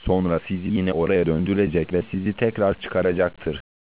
Sonra sizi yine oraya döndürecek ve sizi tekrar çıkaracaktır.